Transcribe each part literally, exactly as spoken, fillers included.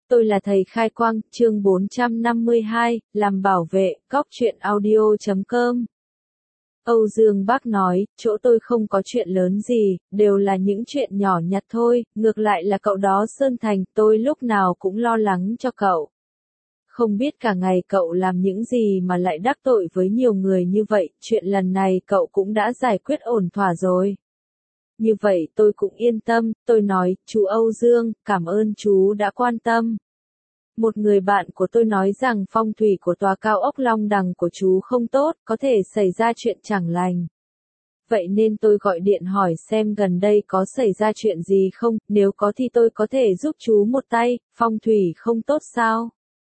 Tôi là thầy khai quang, chương bốn trăm năm mươi hai, làm bảo vệ, góc chuyện audio chấm com. Âu Dương Bác nói, chỗ tôi không có chuyện lớn gì, đều là những chuyện nhỏ nhặt thôi, ngược lại là cậu đó Sơn Thành, tôi lúc nào cũng lo lắng cho cậu. Không biết cả ngày cậu làm những gì mà lại đắc tội với nhiều người như vậy, chuyện lần này cậu cũng đã giải quyết ổn thỏa rồi. Như vậy tôi cũng yên tâm, tôi nói, chú Âu Dương, cảm ơn chú đã quan tâm. Một người bạn của tôi nói rằng phong thủy của tòa cao ốc Long Đằng của chú không tốt, có thể xảy ra chuyện chẳng lành. Vậy nên tôi gọi điện hỏi xem gần đây có xảy ra chuyện gì không, nếu có thì tôi có thể giúp chú một tay, phong thủy không tốt sao?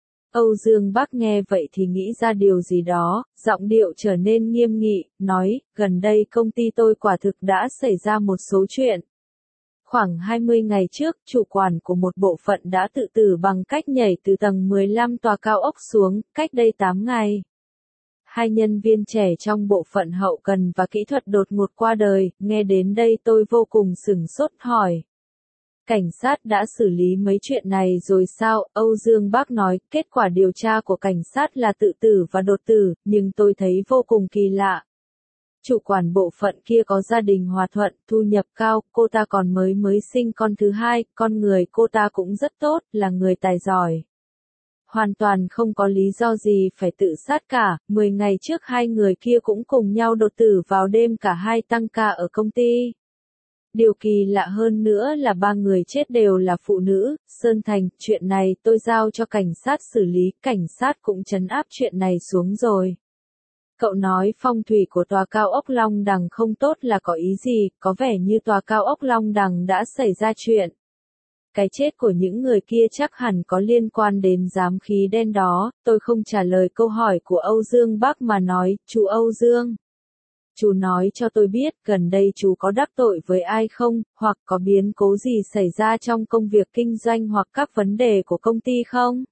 Âu Dương Bác nghe vậy thì nghĩ ra điều gì đó, giọng điệu trở nên nghiêm nghị, nói, gần đây công ty tôi quả thực đã xảy ra một số chuyện. Khoảng hai mươi ngày trước, chủ quản của một bộ phận đã tự tử bằng cách nhảy từ tầng mười lăm tòa cao ốc xuống, cách đây tám ngày. Hai nhân viên trẻ trong bộ phận hậu cần và kỹ thuật đột ngột qua đời, nghe đến đây tôi vô cùng sửng sốt hỏi. Cảnh sát đã xử lý mấy chuyện này rồi sao? Âu Dương Bác nói, kết quả điều tra của cảnh sát là tự tử và đột tử, nhưng tôi thấy vô cùng kỳ lạ. Chủ quản bộ phận kia có gia đình hòa thuận, thu nhập cao, cô ta còn mới mới sinh con thứ hai, con người cô ta cũng rất tốt, là người tài giỏi. Hoàn toàn không có lý do gì phải tự sát cả, mười ngày trước hai người kia cũng cùng nhau đột tử vào đêm cả hai tăng ca ở công ty. Điều kỳ lạ hơn nữa là ba người chết đều là phụ nữ, Sơn Thành, chuyện này tôi giao cho cảnh sát xử lý, cảnh sát cũng trấn áp chuyện này xuống rồi. Cậu nói phong thủy của tòa cao ốc Long Đằng không tốt là có ý gì, có vẻ như tòa cao ốc Long Đằng đã xảy ra chuyện. Cái chết của những người kia chắc hẳn có liên quan đến giám khí đen đó, tôi không trả lời câu hỏi của Âu Dương Bác mà nói, chú Âu Dương. Chú nói cho tôi biết gần đây chú có đắc tội với ai không, hoặc có biến cố gì xảy ra trong công việc kinh doanh hoặc các vấn đề của công ty không?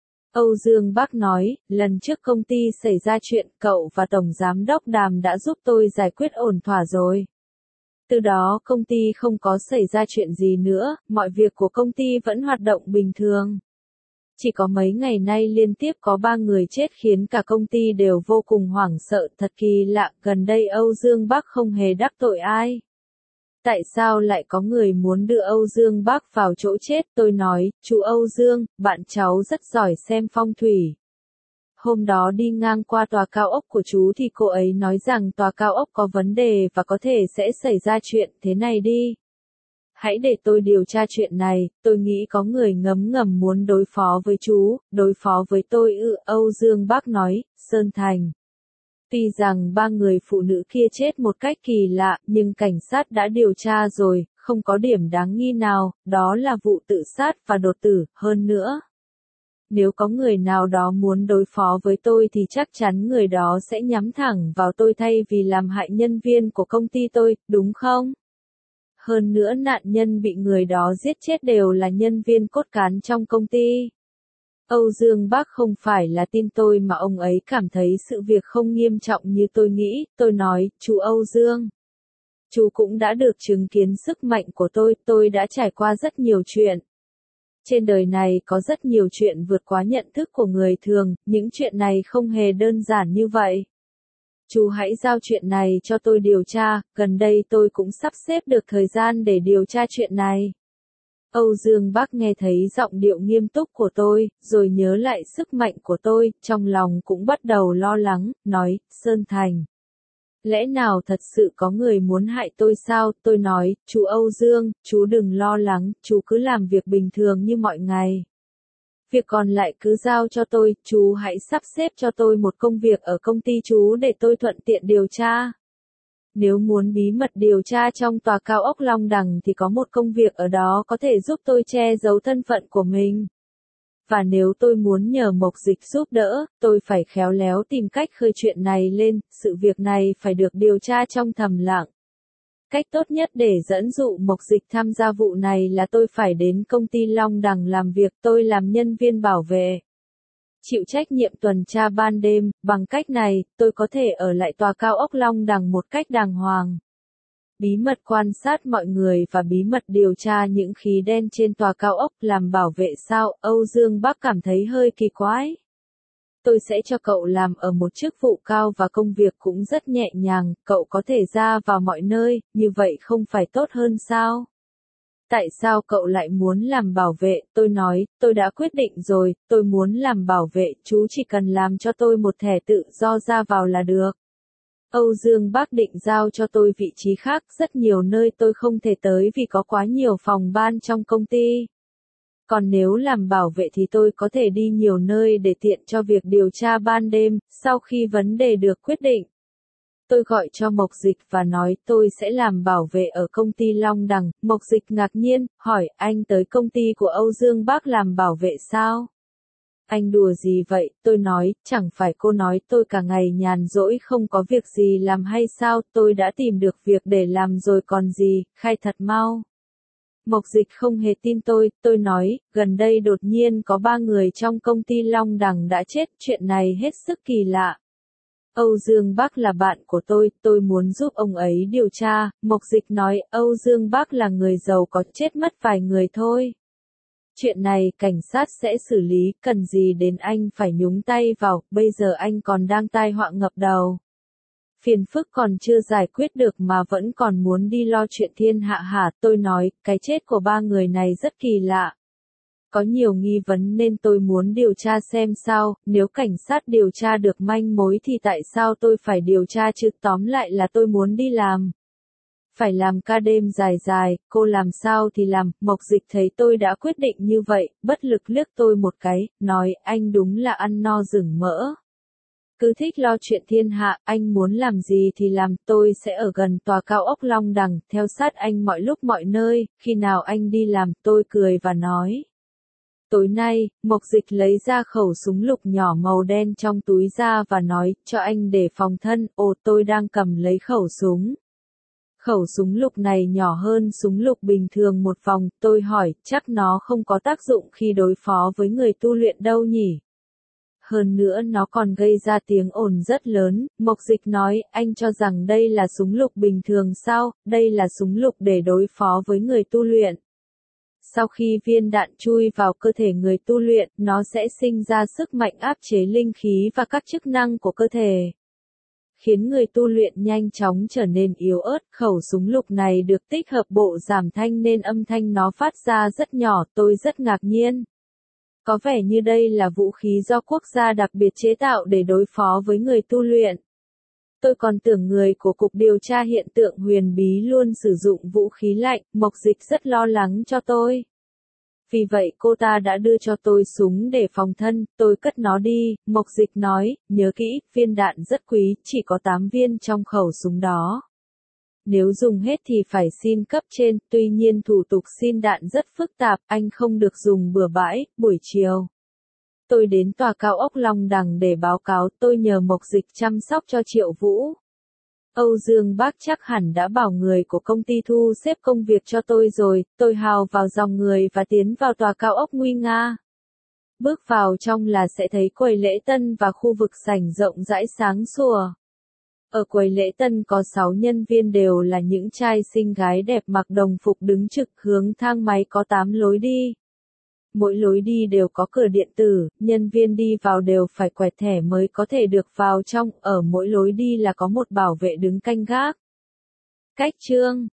Âu Dương Bác nói, lần trước công ty xảy ra chuyện cậu và Tổng Giám đốc Đàm đã giúp tôi giải quyết ổn thỏa rồi. Từ đó công ty không có xảy ra chuyện gì nữa, mọi việc của công ty vẫn hoạt động bình thường. Chỉ có mấy ngày nay liên tiếp có ba người chết khiến cả công ty đều vô cùng hoảng sợ, thật kỳ lạ, gần đây Âu Dương Bác không hề đắc tội ai. Tại sao lại có người muốn đưa Âu Dương Bác vào chỗ chết? Tôi nói, chú Âu Dương, bạn cháu rất giỏi xem phong thủy. Hôm đó đi ngang qua tòa cao ốc của chú thì cô ấy nói rằng tòa cao ốc có vấn đề và có thể sẽ xảy ra chuyện thế này đi. Hãy để tôi điều tra chuyện này, tôi nghĩ có người ngấm ngầm muốn đối phó với chú, đối phó với tôi ư, Âu Dương Bác nói, Sơn Thành. Tuy rằng ba người phụ nữ kia chết một cách kỳ lạ, nhưng cảnh sát đã điều tra rồi, không có điểm đáng nghi nào, đó là vụ tự sát và đột tử, hơn nữa. Nếu có người nào đó muốn đối phó với tôi thì chắc chắn người đó sẽ nhắm thẳng vào tôi thay vì làm hại nhân viên của công ty tôi, đúng không? Hơn nữa nạn nhân bị người đó giết chết đều là nhân viên cốt cán trong công ty. Âu Dương Bác không phải là tin tôi mà ông ấy cảm thấy sự việc không nghiêm trọng như tôi nghĩ, tôi nói, chú Âu Dương. Chú cũng đã được chứng kiến sức mạnh của tôi, tôi đã trải qua rất nhiều chuyện. Trên đời này có rất nhiều chuyện vượt quá nhận thức của người thường, những chuyện này không hề đơn giản như vậy. Chú hãy giao chuyện này cho tôi điều tra, gần đây tôi cũng sắp xếp được thời gian để điều tra chuyện này. Âu Dương Bác nghe thấy giọng điệu nghiêm túc của tôi, rồi nhớ lại sức mạnh của tôi, trong lòng cũng bắt đầu lo lắng, nói, Sơn Thành. Lẽ nào thật sự có người muốn hại tôi sao? Tôi nói, chú Âu Dương, chú đừng lo lắng, chú cứ làm việc bình thường như mọi ngày. Việc còn lại cứ giao cho tôi, chú hãy sắp xếp cho tôi một công việc ở công ty chú để tôi thuận tiện điều tra. Nếu muốn bí mật điều tra trong tòa cao ốc Long Đằng thì có một công việc ở đó có thể giúp tôi che giấu thân phận của mình. Và nếu tôi muốn nhờ Mộc Dịch giúp đỡ, tôi phải khéo léo tìm cách khơi chuyện này lên, sự việc này phải được điều tra trong thầm lặng. Cách tốt nhất để dẫn dụ Mộc Dịch tham gia vụ này là tôi phải đến công ty Long Đằng làm việc, tôi làm nhân viên bảo vệ. Chịu trách nhiệm tuần tra ban đêm, bằng cách này, tôi có thể ở lại tòa cao ốc Long Đằng một cách đàng hoàng. bí mật quan sát mọi người và bí mật điều tra những khí đen trên tòa cao ốc làm bảo vệ sao? Âu Dương Bắc cảm thấy hơi kỳ quái. Tôi sẽ cho cậu làm ở một chức vụ cao và công việc cũng rất nhẹ nhàng, cậu có thể ra vào mọi nơi, như vậy không phải tốt hơn sao? Tại sao cậu lại muốn làm bảo vệ? Tôi nói, tôi đã quyết định rồi, tôi muốn làm bảo vệ, chú chỉ cần làm cho tôi một thẻ tự do ra vào là được. Âu Dương Bắc định giao cho tôi vị trí khác, rất nhiều nơi tôi không thể tới vì có quá nhiều phòng ban trong công ty. Còn nếu làm bảo vệ thì tôi có thể đi nhiều nơi để tiện cho việc điều tra ban đêm, sau khi vấn đề được quyết định. Tôi gọi cho Mộc Dịch và nói tôi sẽ làm bảo vệ ở công ty Long Đằng. Mộc Dịch ngạc nhiên, hỏi anh tới công ty của Âu Dương Bắc làm bảo vệ sao? Anh đùa gì vậy? Tôi nói, chẳng phải cô nói tôi cả ngày nhàn rỗi không có việc gì làm hay sao? Tôi đã tìm được việc để làm rồi còn gì, khai thật mau. Mộc Dịch không hề tin tôi, tôi nói, gần đây đột nhiên có ba người trong công ty Long Đằng đã chết, chuyện này hết sức kỳ lạ. Âu Dương Bắc là bạn của tôi, tôi muốn giúp ông ấy điều tra. Mộc Dịch nói, Âu Dương Bắc là người giàu có, chết mất vài người thôi. Chuyện này cảnh sát sẽ xử lý, cần gì đến anh phải nhúng tay vào, bây giờ anh còn đang tai họa ngập đầu. Phiền phức còn chưa giải quyết được mà vẫn còn muốn đi lo chuyện thiên hạ hả? Tôi nói, cái chết của ba người này rất kỳ lạ. Có nhiều nghi vấn nên tôi muốn điều tra xem sao, nếu cảnh sát điều tra được manh mối thì tại sao tôi phải điều tra chứ? Tóm lại là tôi muốn đi làm. Phải làm ca đêm dài dài, cô làm sao thì làm. Mộc Dịch thấy tôi đã quyết định như vậy, bất lực liếc tôi một cái, nói anh đúng là ăn no rừng mỡ. Cứ thích lo chuyện thiên hạ, anh muốn làm gì thì làm, tôi sẽ ở gần tòa cao ốc Long Đằng, theo sát anh mọi lúc mọi nơi, khi nào anh đi làm, tôi cười và nói. Tối nay, Mộc Dịch lấy ra khẩu súng lục nhỏ màu đen trong túi ra và nói, cho anh để phòng thân, ồ tôi đang cầm lấy khẩu súng. Khẩu súng lục này nhỏ hơn súng lục bình thường một vòng, tôi hỏi, chắc nó không có tác dụng khi đối phó với người tu luyện đâu nhỉ? Hơn nữa nó còn gây ra tiếng ồn rất lớn. Mộc Dịch nói, anh cho rằng đây là súng lục bình thường sao? Đây là súng lục để đối phó với người tu luyện. Sau khi viên đạn chui vào cơ thể người tu luyện, nó sẽ sinh ra sức mạnh áp chế linh khí và các chức năng của cơ thể, khiến người tu luyện nhanh chóng trở nên yếu ớt. Khẩu súng lục này được tích hợp bộ giảm thanh nên âm thanh nó phát ra rất nhỏ, tôi rất ngạc nhiên. Có vẻ như đây là vũ khí do quốc gia đặc biệt chế tạo để đối phó với người tu luyện. Tôi còn tưởng người của Cục Điều tra Hiện tượng huyền bí luôn sử dụng vũ khí lạnh, Mộc Dịch rất lo lắng cho tôi. Vì vậy cô ta đã đưa cho tôi súng để phòng thân, tôi cất nó đi. Mộc Dịch nói, nhớ kỹ, viên đạn rất quý, chỉ có tám viên trong khẩu súng đó. Nếu dùng hết thì phải xin cấp trên, tuy nhiên thủ tục xin đạn rất phức tạp, anh không được dùng bừa bãi. Buổi chiều, tôi đến tòa cao ốc Long Đằng để báo cáo, tôi nhờ Mộc Dịch chăm sóc cho Triệu Vũ. Âu Dương Bắc chắc hẳn đã bảo người của công ty thu xếp công việc cho tôi rồi, tôi hào vào dòng người và tiến vào tòa cao ốc nguy nga. Bước vào trong là sẽ thấy quầy lễ tân và khu vực sảnh rộng rãi sáng sủa. Ở quầy lễ tân có sáu nhân viên đều là những trai xinh gái đẹp mặc đồng phục đứng trực, hướng thang máy có tám lối đi. Mỗi lối đi đều có cửa điện tử, nhân viên đi vào đều phải quẹt thẻ mới có thể được vào trong, ở mỗi lối đi là có một bảo vệ đứng canh gác. Cách chương